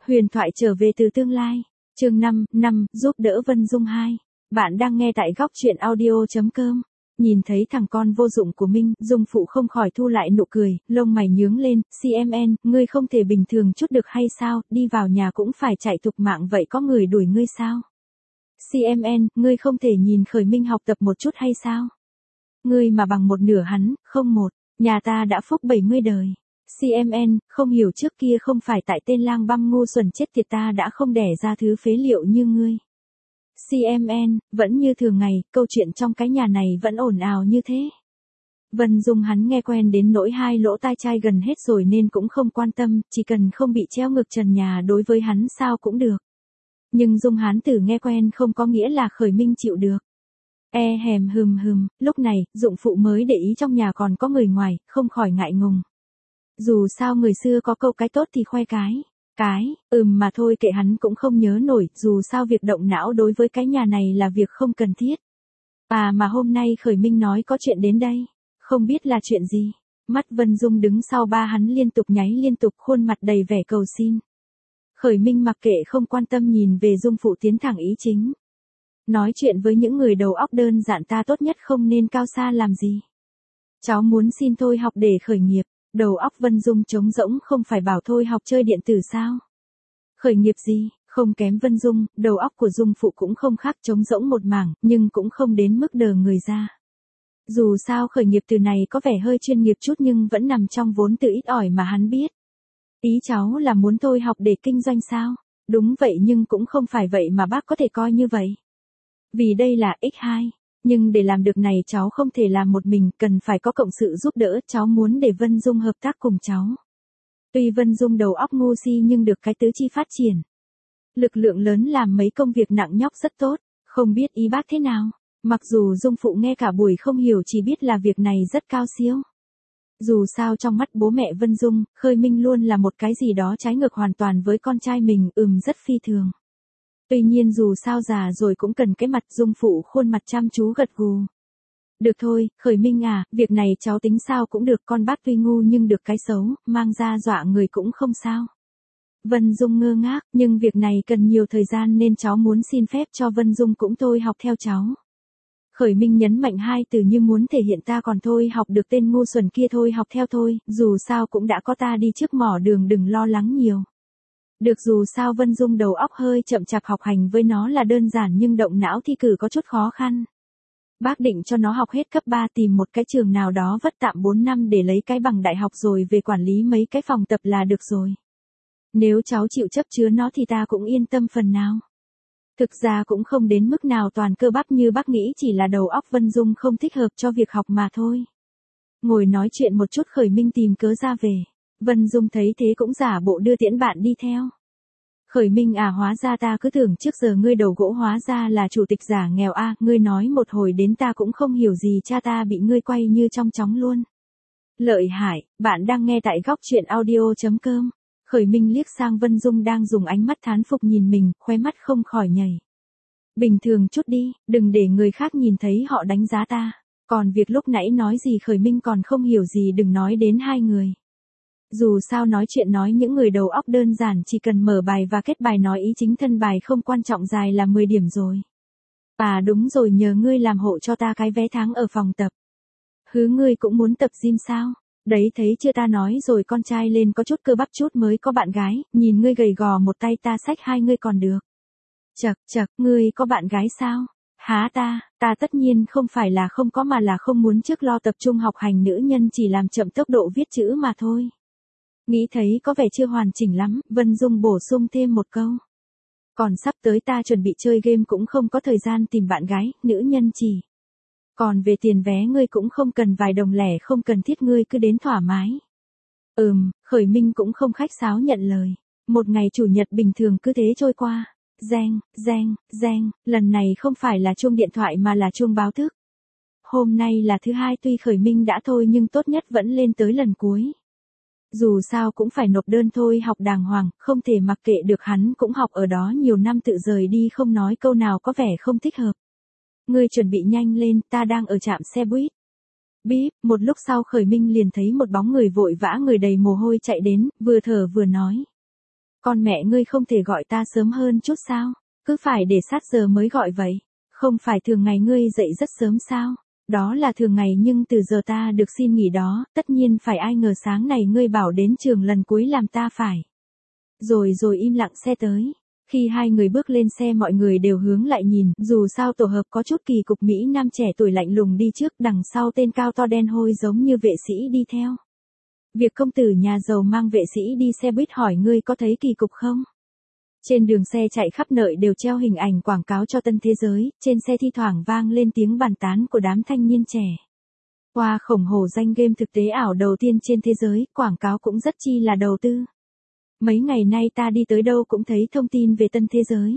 Huyền thoại trở về từ tương lai. Chương 5, giúp đỡ Vân Dung 2. Bạn đang nghe tại góc truyện audio.com. Nhìn thấy thằng con vô dụng của Minh, Dung Phụ không khỏi thu lại nụ cười, lông mày nhướng lên, CMN, ngươi không thể bình thường chút được hay sao, đi vào nhà cũng phải chạy thục mạng vậy có người đuổi ngươi sao? CMN, ngươi không thể nhìn Khởi Minh học tập một chút hay sao? Ngươi mà bằng một nửa hắn, không một, nhà ta đã phúc 70 đời. CMN, không hiểu trước kia không phải tại tên lang băm ngu xuẩn chết tiệt ta đã không đẻ ra thứ phế liệu như ngươi. CMN, vẫn như thường ngày, câu chuyện trong cái nhà này vẫn ồn ào như thế. Vân Dung hắn nghe quen đến nỗi hai lỗ tai chai gần hết rồi nên cũng không quan tâm, chỉ cần không bị treo ngược trần nhà đối với hắn sao cũng được. Nhưng Dung hán tử nghe quen không có nghĩa là Khởi Minh chịu được. Lúc này, Dụng Phụ mới để ý trong nhà còn có người ngoài, không khỏi ngại ngùng. Dù sao người xưa có câu cái tốt thì khoe mà thôi kệ hắn cũng không nhớ nổi, dù sao việc động não đối với cái nhà này là việc không cần thiết. Mà hôm nay Khởi Minh nói có chuyện đến đây, không biết là chuyện gì. Mắt Vân Dung đứng sau ba hắn liên tục nháy liên tục, khuôn mặt đầy vẻ cầu xin. Khởi Minh mặc kệ không quan tâm nhìn về Dung Phụ tiến thẳng ý chính. Nói chuyện với những người đầu óc đơn giản ta tốt nhất không nên cao xa làm gì. Cháu muốn xin thôi học để khởi nghiệp. Đầu óc Vân Dung trống rỗng, không phải bảo thôi học chơi điện tử sao? Khởi nghiệp gì, không kém Vân Dung, đầu óc của Dung Phụ cũng không khác trống rỗng một mảng, nhưng cũng không đến mức đờ người ra. Dù sao khởi nghiệp từ này có vẻ hơi chuyên nghiệp chút nhưng vẫn nằm trong vốn từ ít ỏi mà hắn biết. Ý cháu là muốn thôi học để kinh doanh sao? Đúng vậy nhưng cũng không phải vậy mà bác có thể coi như vậy. Vì đây là X2. Nhưng để làm được này cháu không thể làm một mình, cần phải có cộng sự giúp đỡ, cháu muốn để Vân Dung hợp tác cùng cháu. Tuy Vân Dung đầu óc ngu si nhưng được cái tứ chi phát triển. Lực lượng lớn làm mấy công việc nặng nhọc rất tốt, không biết ý bác thế nào. Mặc dù Dung Phụ nghe cả buổi không hiểu chỉ biết là việc này rất cao siêu. Dù sao trong mắt bố mẹ Vân Dung, Khởi Minh luôn là một cái gì đó trái ngược hoàn toàn với con trai mình, rất phi thường. Tuy nhiên dù sao già rồi cũng cần cái mặt. Dung Phụ khuôn mặt chăm chú gật gù. Được thôi, Khởi Minh à, việc này cháu tính sao cũng được, con bác tuy ngu nhưng được cái xấu, mang ra dọa người cũng không sao. Vân Dung ngơ ngác, nhưng việc này cần nhiều thời gian nên cháu muốn xin phép cho Vân Dung cũng thôi học theo cháu. Khởi Minh nhấn mạnh hai từ như muốn thể hiện ta còn thôi học được tên ngu xuẩn kia thôi học theo thôi, dù sao cũng đã có ta đi trước mỏ đường đừng lo lắng nhiều. Được dù sao Vân Dung đầu óc hơi chậm chạp học hành với nó là đơn giản nhưng động não thi cử có chút khó khăn. Bác định cho nó học hết cấp 3 tìm một cái trường nào đó vất tạm 4 năm để lấy cái bằng đại học rồi về quản lý mấy cái phòng tập là được rồi. Nếu cháu chịu chấp chứa nó thì ta cũng yên tâm phần nào. Thực ra cũng không đến mức nào toàn cơ bắp như bác nghĩ, chỉ là đầu óc Vân Dung không thích hợp cho việc học mà thôi. Ngồi nói chuyện một chút Khởi Minh tìm cớ ra về. Vân Dung thấy thế cũng giả bộ đưa tiễn bạn đi theo. Khởi Minh à, hóa ra ta cứ tưởng trước giờ ngươi đầu gỗ hóa ra là chủ tịch giả nghèo a, ngươi nói một hồi đến ta cũng không hiểu gì, cha ta bị ngươi quay như trong chóng luôn. Lợi hại, bạn đang nghe tại góc truyện audio.com. Khởi Minh liếc sang Vân Dung đang dùng ánh mắt thán phục nhìn mình, khóe mắt không khỏi nhảy. Bình thường chút đi, đừng để người khác nhìn thấy họ đánh giá ta. Còn việc lúc nãy nói gì Khởi Minh còn không hiểu gì, đừng nói đến hai người. Dù sao nói chuyện nói những người đầu óc đơn giản chỉ cần mở bài và kết bài nói ý chính thân bài không quan trọng dài là 10 điểm rồi. Đúng rồi, nhờ ngươi làm hộ cho ta cái vé tháng ở phòng tập. Hứ, ngươi cũng muốn tập gym sao? Đấy thấy chưa, ta nói rồi, con trai lên có chút cơ bắp chút mới có bạn gái, nhìn ngươi gầy gò một tay ta xách hai ngươi còn được. Chậc, ngươi có bạn gái sao? Há ta tất nhiên không phải là không có mà là không muốn trước lo tập trung học hành, nữ nhân chỉ làm chậm tốc độ viết chữ mà thôi. Nghĩ thấy có vẻ chưa hoàn chỉnh lắm, Vân Dung bổ sung thêm một câu. Còn sắp tới ta chuẩn bị chơi game cũng không có thời gian tìm bạn gái, nữ nhân chỉ. Còn về tiền vé ngươi cũng không cần vài đồng lẻ, không cần thiết, ngươi cứ đến thoải mái. Khởi Minh cũng không khách sáo nhận lời. Một ngày chủ nhật bình thường cứ thế trôi qua. Reng, lần này không phải là chuông điện thoại mà là chuông báo thức. Hôm nay là thứ hai, tuy Khởi Minh đã thôi nhưng tốt nhất vẫn lên tới lần cuối. Dù sao cũng phải nộp đơn thôi học đàng hoàng, không thể mặc kệ được, hắn cũng học ở đó nhiều năm tự rời đi không nói câu nào có vẻ không thích hợp. Ngươi chuẩn bị nhanh lên, ta đang ở trạm xe buýt. Bíp, một lúc sau Khởi Minh liền thấy một bóng người vội vã, người đầy mồ hôi chạy đến, vừa thở vừa nói. Con mẹ ngươi không thể gọi ta sớm hơn chút sao? Cứ phải để sát giờ mới gọi vậy. Không phải thường ngày ngươi dậy rất sớm sao? Đó là thường ngày nhưng từ giờ ta được xin nghỉ đó, tất nhiên phải ai ngờ sáng này ngươi bảo đến trường lần cuối làm ta phải. Rồi im lặng xe tới. Khi hai người bước lên xe mọi người đều hướng lại nhìn, dù sao tổ hợp có chút kỳ cục Mỹ Nam trẻ tuổi lạnh lùng đi trước, đằng sau tên cao to đen hôi giống như vệ sĩ đi theo. Việc công tử nhà giàu mang vệ sĩ đi xe buýt hỏi ngươi có thấy kỳ cục không? Trên đường xe chạy khắp nơi đều treo hình ảnh quảng cáo cho tân thế giới, trên xe thi thoảng vang lên tiếng bàn tán của đám thanh niên trẻ. Qua khổng hổ danh game thực tế ảo đầu tiên trên thế giới, quảng cáo cũng rất chi là đầu tư. Mấy ngày nay ta đi tới đâu cũng thấy thông tin về tân thế giới.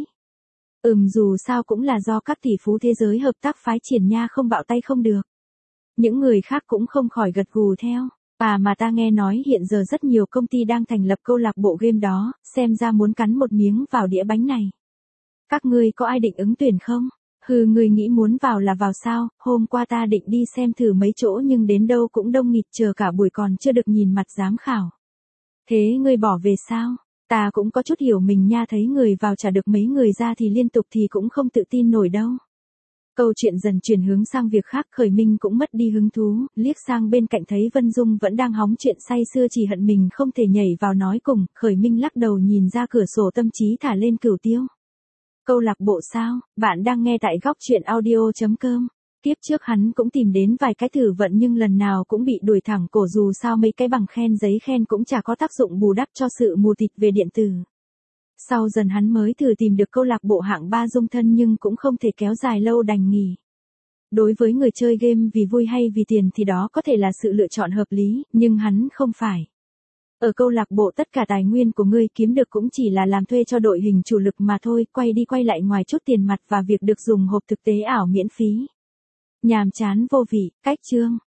Dù sao cũng là do các tỷ phú thế giới hợp tác phái triển nha, không bạo tay không được. Những người khác cũng không khỏi gật gù theo. Mà ta nghe nói hiện giờ rất nhiều công ty đang thành lập câu lạc bộ game đó, xem ra muốn cắn một miếng vào đĩa bánh này. Các ngươi có ai định ứng tuyển không? Ngươi nghĩ muốn vào là vào sao? Hôm qua ta định đi xem thử mấy chỗ nhưng đến đâu cũng đông nghịt, chờ cả buổi còn chưa được nhìn mặt giám khảo. Thế ngươi bỏ về sao? Ta cũng có chút hiểu mình nha, thấy người vào trả được mấy người ra thì liên tục thì cũng không tự tin nổi đâu. Câu chuyện dần chuyển hướng sang việc khác, Khởi Minh cũng mất đi hứng thú, liếc sang bên cạnh thấy Vân Dung vẫn đang hóng chuyện say sưa, chỉ hận mình không thể nhảy vào nói cùng. Khởi Minh lắc đầu nhìn ra cửa sổ, tâm trí thả lên Cửu Tiêu. Câu lạc bộ sao? Bạn đang nghe tại góc truyện audio.com. Kiếp trước hắn cũng tìm đến vài cái thử vận nhưng lần nào cũng bị đuổi thẳng cổ, dù sao mấy cái bằng khen giấy khen cũng chả có tác dụng bù đắp cho sự mù tịt về điện tử. Sau dần hắn mới thử tìm được câu lạc bộ hạng 3 dung thân nhưng cũng không thể kéo dài lâu đành nghỉ. Đối với người chơi game vì vui hay vì tiền thì đó có thể là sự lựa chọn hợp lý, nhưng hắn không phải. Ở câu lạc bộ tất cả tài nguyên của ngươi kiếm được cũng chỉ là làm thuê cho đội hình chủ lực mà thôi, quay đi quay lại ngoài chút tiền mặt và việc được dùng hộp thực tế ảo miễn phí. Nhàm chán vô vị, cách chương.